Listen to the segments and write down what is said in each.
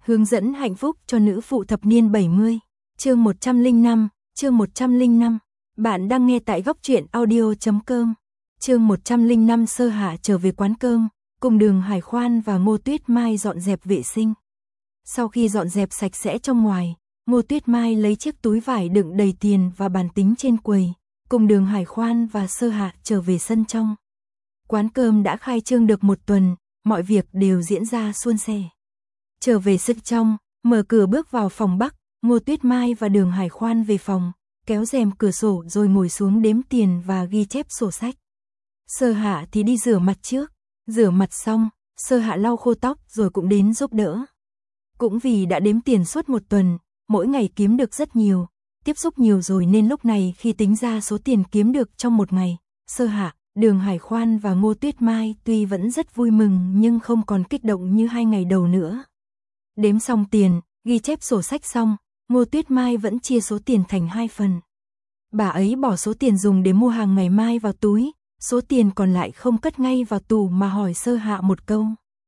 Hướng dẫn hạnh phúc cho nữ phụ thập niên 70. Chương 105, chương 105. Bạn đang nghe tại góc truyện audio.com. Chương 105 Sơ Hạ trở về quán cơm, cùng Đường Hải Khoan và Ngô Tuyết Mai dọn dẹp vệ sinh. Sau khi dọn dẹp sạch sẽ trong ngoài, Ngô Tuyết Mai lấy chiếc túi vải đựng đầy tiền và bàn tính trên quầy, cùng Đường Hải Khoan và Sơ Hạ trở về sân trong. Quán cơm đã khai trương được một tuần, mọi việc đều diễn ra suôn sẻ. Trở về sân trong, mở cửa bước vào phòng Bắc, Ngô Tuyết Mai và Đường Hải Khoan về phòng, kéo rèm cửa sổ rồi ngồi xuống đếm tiền và ghi chép sổ sách. Sơ Hạ thì đi rửa mặt trước, rửa mặt xong, Sơ Hạ lau khô tóc rồi cũng đến giúp đỡ. Cũng vì đã đếm tiền suốt một tuần, mỗi ngày kiếm được rất nhiều, tiếp xúc nhiều rồi nên lúc này khi tính ra số tiền kiếm được trong một ngày, Sơ Hạ, Đường Hải Khoan và Ngô Tuyết Mai tuy vẫn rất vui mừng nhưng không còn kích động như 2 ngày đầu nữa. Đếm xong tiền, ghi chép sổ sách xong, Ngô Tuyết Mai vẫn chia số tiền thành 2 phần. Bà ấy bỏ số tiền dùng để mua hàng ngày mai vào túi, số tiền còn lại không cất ngay vào tủ mà hỏi Sơ Hạ một câu.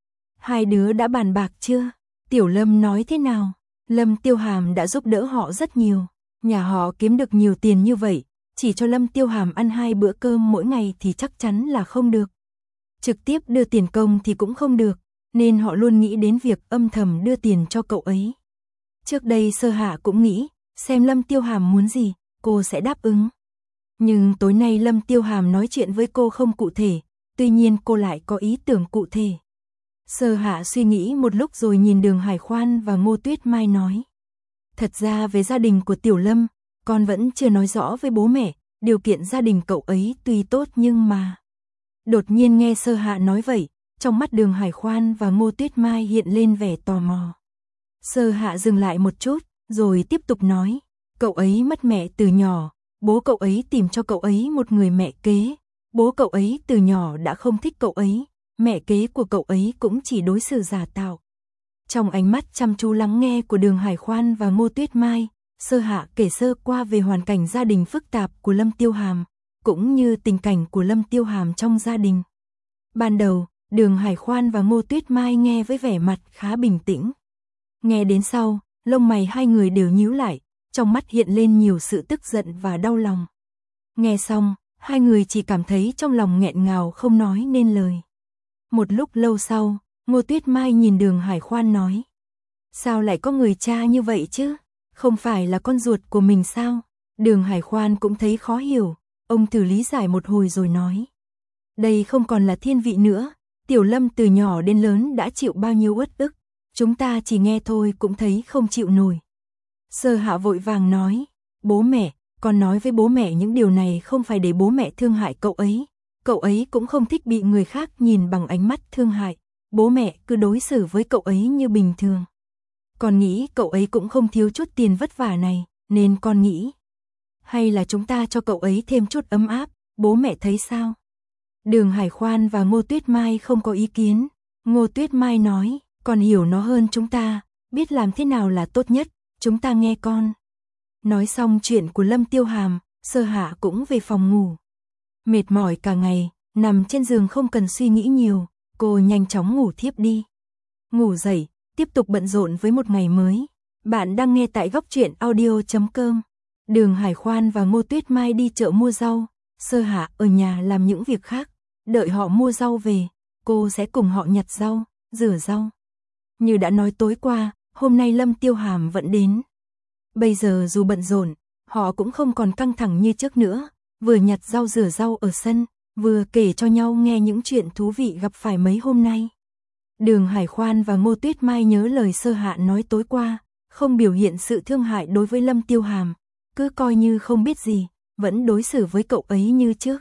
Hai đứa đã bàn bạc chưa? Tiểu Lâm nói thế nào? Lâm Tiêu Hàm đã giúp đỡ họ rất nhiều. Nhà họ kiếm được nhiều tiền như vậy, chỉ cho Lâm Tiêu Hàm ăn 2 bữa cơm mỗi ngày thì chắc chắn là không được. Trực tiếp đưa tiền công thì cũng không được, nên họ luôn nghĩ đến việc âm thầm đưa tiền cho cậu ấy. Trước đây Sơ Hạ cũng nghĩ, xem Lâm Tiêu Hàm muốn gì, cô sẽ đáp ứng. Nhưng tối nay Lâm Tiêu Hàm nói chuyện với cô không cụ thể, tuy nhiên cô lại có ý tưởng cụ thể. Sơ Hạ suy nghĩ một lúc rồi nhìn Đường Hải Khoan và Ngô Tuyết Mai nói. Thật ra về gia đình của Tiểu Lâm, con vẫn chưa nói rõ với bố mẹ, điều kiện gia đình cậu ấy tuy tốt nhưng mà... Đột nhiên nghe Sơ Hạ nói vậy, trong mắt Đường Hải Khoan và Ngô Tuyết Mai hiện lên vẻ tò mò. Sơ Hạ dừng lại một chút, rồi tiếp tục nói, cậu ấy mất mẹ từ nhỏ, bố cậu ấy tìm cho cậu ấy một người mẹ kế, bố cậu ấy từ nhỏ đã không thích cậu ấy, mẹ kế của cậu ấy cũng chỉ đối xử giả tạo. Trong ánh mắt chăm chú lắng nghe của Đường Hải Khoan và Ngô Tuyết Mai, Sơ Hạ kể sơ qua về hoàn cảnh gia đình phức tạp của Lâm Tiêu Hàm, cũng như tình cảnh của Lâm Tiêu Hàm trong gia đình. Ban đầu, Đường Hải Khoan và Ngô Tuyết Mai nghe với vẻ mặt khá bình tĩnh. Nghe đến sau, lông mày hai người đều nhíu lại, trong mắt hiện lên nhiều sự tức giận và đau lòng. Nghe xong, hai người chỉ cảm thấy trong lòng nghẹn ngào không nói nên lời. Một lúc lâu sau, Ngô Tuyết Mai nhìn Đường Hải Khoan nói. Sao lại có người cha như vậy chứ? Không phải là con ruột của mình sao? Đường Hải Khoan cũng thấy khó hiểu, ông thử lý giải một hồi rồi nói. Đây không còn là thiên vị nữa, Tiểu Lâm từ nhỏ đến lớn đã chịu bao nhiêu uất ức, chúng ta chỉ nghe thôi cũng thấy không chịu nổi. Sơ Hạ vội vàng nói, bố mẹ, con nói với bố mẹ những điều này không phải để bố mẹ thương hại cậu ấy cũng không thích bị người khác nhìn bằng ánh mắt thương hại, bố mẹ cứ đối xử với cậu ấy như bình thường. Con nghĩ cậu ấy cũng không thiếu chút tiền vất vả này, nên con nghĩ, hay là chúng ta cho cậu ấy thêm chút ấm áp, bố mẹ thấy sao? Đường Hải Khoan và Ngô Tuyết Mai không có ý kiến. Ngô Tuyết Mai nói, con hiểu nó hơn chúng ta, biết làm thế nào là tốt nhất, chúng ta nghe con. Nói xong chuyện của Lâm Tiêu Hàm, Sơ Hạ cũng về phòng ngủ. Mệt mỏi cả ngày, nằm trên giường không cần suy nghĩ nhiều, cô nhanh chóng ngủ thiếp đi. Ngủ dậy, tiếp tục bận rộn với một ngày mới. Bạn đang nghe tại góc truyện audio.com. Đường Hải Khoan và Ngô Tuyết Mai đi chợ mua rau, Sơ Hạ ở nhà làm những việc khác, đợi họ mua rau về, cô sẽ cùng họ nhặt rau, rửa rau. Như đã nói tối qua, hôm nay Lâm Tiêu Hàm vẫn đến. Bây giờ dù bận rộn, họ cũng không còn căng thẳng như trước nữa, vừa nhặt rau rửa rau ở sân, vừa kể cho nhau nghe những chuyện thú vị gặp phải mấy hôm nay. Đường Hải Khoan và Ngô Tuyết Mai nhớ lời Sơ Hạ nói tối qua, không biểu hiện sự thương hại đối với Lâm Tiêu Hàm, cứ coi như không biết gì, vẫn đối xử với cậu ấy như trước.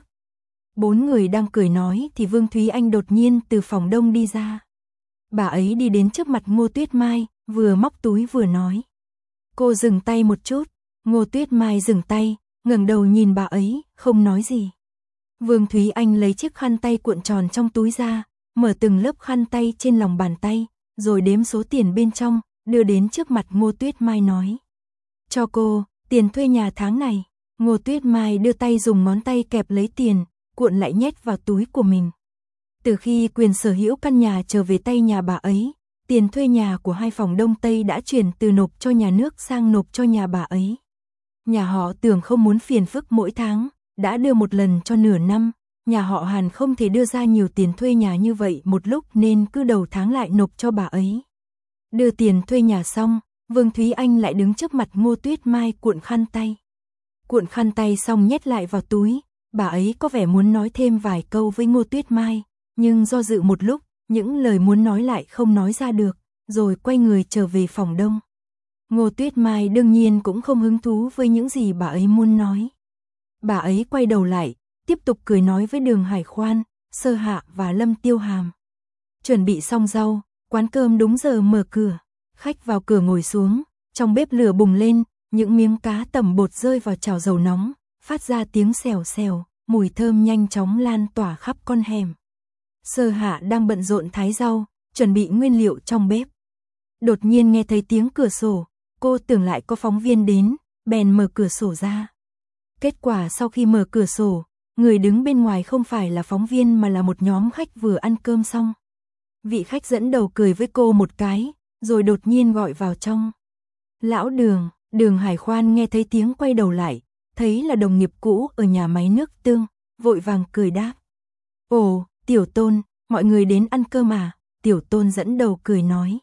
4 người đang cười nói thì Vương Thúy Anh đột nhiên từ phòng đông đi ra. Bà ấy đi đến trước mặt Ngô Tuyết Mai, vừa móc túi vừa nói. Cô dừng tay một chút, Ngô Tuyết Mai dừng tay, ngẩng đầu nhìn bà ấy, không nói gì. Vương Thúy Anh lấy chiếc khăn tay cuộn tròn trong túi ra, mở từng lớp khăn tay trên lòng bàn tay, rồi đếm số tiền bên trong, đưa đến trước mặt Ngô Tuyết Mai nói. Cho cô, tiền thuê nhà tháng này. Ngô Tuyết Mai đưa tay dùng ngón tay kẹp lấy tiền, cuộn lại nhét vào túi của mình. Từ khi quyền sở hữu căn nhà trở về tay nhà bà ấy, Tiền thuê nhà của hai phòng Đông Tây đã chuyển từ nộp cho nhà nước sang nộp cho nhà bà ấy. Nhà họ Tưởng không muốn phiền phức mỗi tháng, đã đưa một lần cho nửa năm, nhà họ Hàn không thể đưa ra nhiều tiền thuê nhà như vậy một lúc nên cứ đầu tháng lại nộp cho bà ấy. Đưa tiền thuê nhà xong, Vương Thúy Anh lại đứng trước mặt Ngô Tuyết Mai cuộn khăn tay. Cuộn khăn tay xong nhét lại vào túi, bà ấy có vẻ muốn nói thêm vài câu với Ngô Tuyết Mai, nhưng do dự một lúc, những lời muốn nói lại không nói ra được, rồi quay người trở về phòng Đông. Ngô Tuyết Mai đương nhiên cũng không hứng thú với những gì bà ấy muốn nói. Bà ấy quay đầu lại, tiếp tục cười nói với Đường Hải Khoan, Sơ Hạ và Lâm Tiêu Hàm. Chuẩn bị xong rau, quán cơm đúng giờ mở cửa, khách vào cửa ngồi xuống, trong bếp lửa bùng lên, những miếng cá tẩm bột rơi vào chảo dầu nóng, phát ra tiếng xèo xèo, mùi thơm nhanh chóng lan tỏa khắp con hẻm. Sơ Hạ đang bận rộn thái rau, chuẩn bị nguyên liệu trong bếp. Đột nhiên nghe thấy tiếng cửa sổ, cô tưởng lại có phóng viên đến, bèn mở cửa sổ ra. Kết quả sau khi mở cửa sổ, người đứng bên ngoài không phải là phóng viên mà là một nhóm khách vừa ăn cơm xong. Vị khách dẫn đầu cười với cô một cái, rồi đột nhiên gọi vào trong. Lão Đường, Đường Hải Khoan nghe thấy tiếng quay đầu lại, thấy là đồng nghiệp cũ ở nhà máy nước tương, vội vàng cười đáp. Ồ, Tiểu Tôn, mọi người đến ăn cơm à? Tiểu Tôn dẫn đầu cười nói.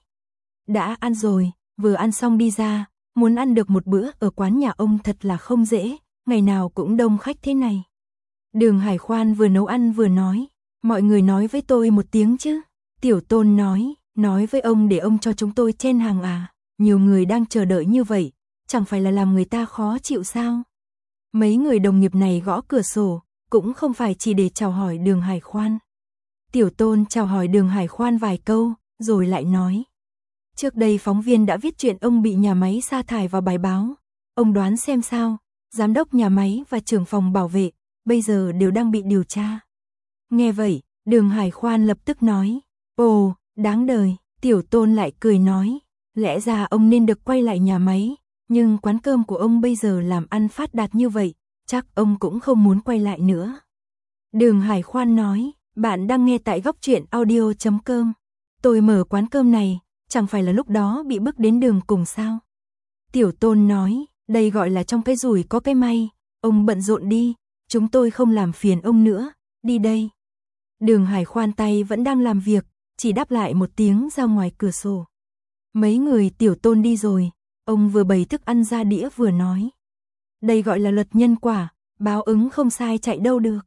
Đã ăn rồi, vừa ăn xong đi ra, muốn ăn được một bữa ở quán nhà ông thật là không dễ, ngày nào cũng đông khách thế này. Đường Hải Khoan vừa nấu ăn vừa nói, mọi người nói với tôi một tiếng chứ. Tiểu Tôn nói với ông để ông cho chúng tôi chen hàng à, nhiều người đang chờ đợi như vậy, chẳng phải là làm người ta khó chịu sao? Mấy người đồng nghiệp này gõ cửa sổ, cũng không phải chỉ để chào hỏi Đường Hải Khoan. Tiểu Tôn chào hỏi Đường Hải Khoan vài câu, rồi lại nói. Trước đây phóng viên đã viết chuyện ông bị nhà máy sa thải vào bài báo, ông đoán xem sao, giám đốc nhà máy và trưởng phòng bảo vệ, bây giờ đều đang bị điều tra. Nghe vậy, Đường Hải Khoan lập tức nói. Ồ, đáng đời, Tiểu Tôn lại cười nói, lẽ ra ông nên được quay lại nhà máy, nhưng quán cơm của ông bây giờ làm ăn phát đạt như vậy, chắc ông cũng không muốn quay lại nữa. Đường Hải Khoan nói, bạn đang nghe tại góc truyện audio.com. Tôi mở quán cơm này, chẳng phải là lúc đó bị bước đến đường cùng sao? Tiểu Tôn nói, đây gọi là trong cái rủi có cái may, ông bận rộn đi, chúng tôi không làm phiền ông nữa, đi đây. Đường Hải Khoan tay vẫn đang làm việc, chỉ đáp lại một tiếng ra ngoài cửa sổ. Mấy người Tiểu Tôn đi rồi, ông vừa bày thức ăn ra đĩa vừa nói. Đây gọi là luật nhân quả, báo ứng không sai chạy đâu được.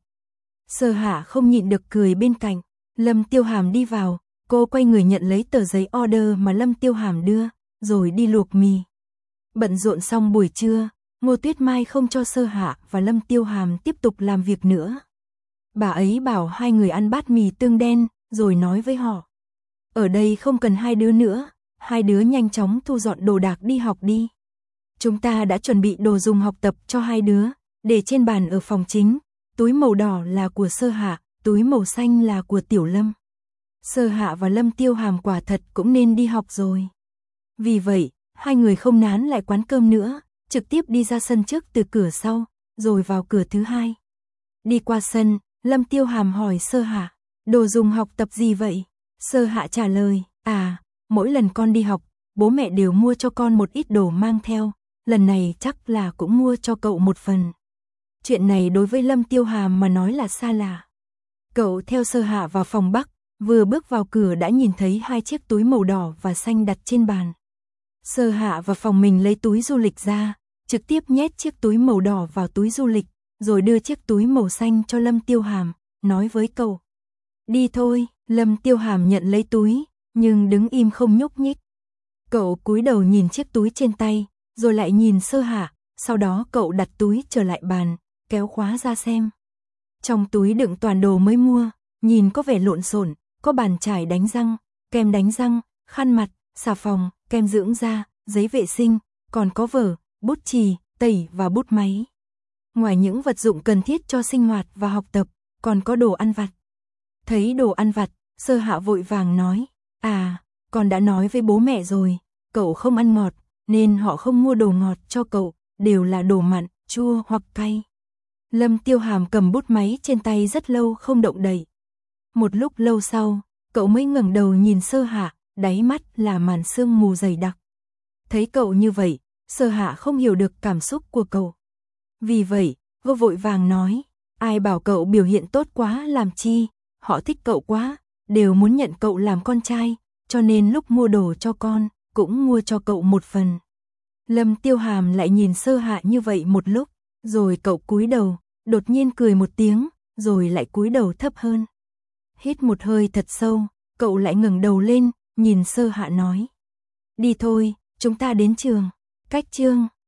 Sơ Hạ không nhịn được cười bên cạnh, Lâm Tiêu Hàm đi vào, cô quay người nhận lấy tờ giấy order mà Lâm Tiêu Hàm đưa, rồi đi luộc mì. Bận rộn xong buổi trưa, Ngô Tuyết Mai không cho Sơ Hạ và Lâm Tiêu Hàm tiếp tục làm việc nữa. Bà ấy bảo hai người ăn bát mì tương đen, rồi nói với họ. Ở đây không cần hai đứa nữa, hai đứa nhanh chóng thu dọn đồ đạc đi học đi. Chúng ta đã chuẩn bị đồ dùng học tập cho hai đứa, để trên bàn ở phòng chính, túi màu đỏ là của Sơ Hạ, túi màu xanh là của Tiểu Lâm. Sơ Hạ và Lâm Tiêu Hàm quả thật cũng nên đi học rồi. Vì vậy, hai người không nán lại quán cơm nữa, trực tiếp đi ra sân trước từ cửa sau, rồi vào cửa thứ hai. Đi qua sân, Lâm Tiêu Hàm hỏi Sơ Hạ, đồ dùng học tập gì vậy? Sơ Hạ trả lời, mỗi lần con đi học, bố mẹ đều mua cho con một ít đồ mang theo, lần này chắc là cũng mua cho cậu một phần. Chuyện này đối với Lâm Tiêu Hàm mà nói là xa lạ. Cậu theo Sơ Hạ vào phòng Bắc, vừa bước vào cửa đã nhìn thấy hai chiếc túi màu đỏ và xanh đặt trên bàn. Sơ Hạ vào phòng mình lấy túi du lịch ra, trực tiếp nhét chiếc túi màu đỏ vào túi du lịch, rồi đưa chiếc túi màu xanh cho Lâm Tiêu Hàm, nói với cậu. Đi thôi, Lâm Tiêu Hàm nhận lấy túi, nhưng đứng im không nhúc nhích. Cậu cúi đầu nhìn chiếc túi trên tay, rồi lại nhìn Sơ Hạ, sau đó cậu đặt túi trở lại bàn, kéo khóa ra xem. Trong túi đựng toàn đồ mới mua, nhìn có vẻ lộn xộn, có bàn chải đánh răng, kem đánh răng, khăn mặt, xà phòng, kem dưỡng da, giấy vệ sinh, còn có vở, bút chì, tẩy và bút máy. Ngoài những vật dụng cần thiết cho sinh hoạt và học tập, còn có đồ ăn vặt. Thấy đồ ăn vặt, Sơ Hạ vội vàng nói, con đã nói với bố mẹ rồi, cậu không ăn ngọt, nên họ không mua đồ ngọt cho cậu, đều là đồ mặn, chua hoặc cay. Lâm Tiêu Hàm cầm bút máy trên tay rất lâu không động đậy. Một lúc lâu sau, cậu mới ngẩng đầu nhìn Sơ Hạ, đáy mắt là màn sương mù dày đặc. Thấy cậu như vậy, Sơ Hạ không hiểu được cảm xúc của cậu. Vì vậy, cô vội vàng nói, ai bảo cậu biểu hiện tốt quá làm chi, họ thích cậu quá, đều muốn nhận cậu làm con trai, cho nên lúc mua đồ cho con, cũng mua cho cậu một phần. Lâm Tiêu Hàm lại nhìn Sơ Hạ như vậy một lúc, rồi cậu cúi đầu, đột nhiên cười một tiếng, rồi lại cúi đầu thấp hơn. Hít một hơi thật sâu, cậu lại ngẩng đầu lên, nhìn Sơ Hạ nói. Đi thôi, chúng ta đến trường. Cách chương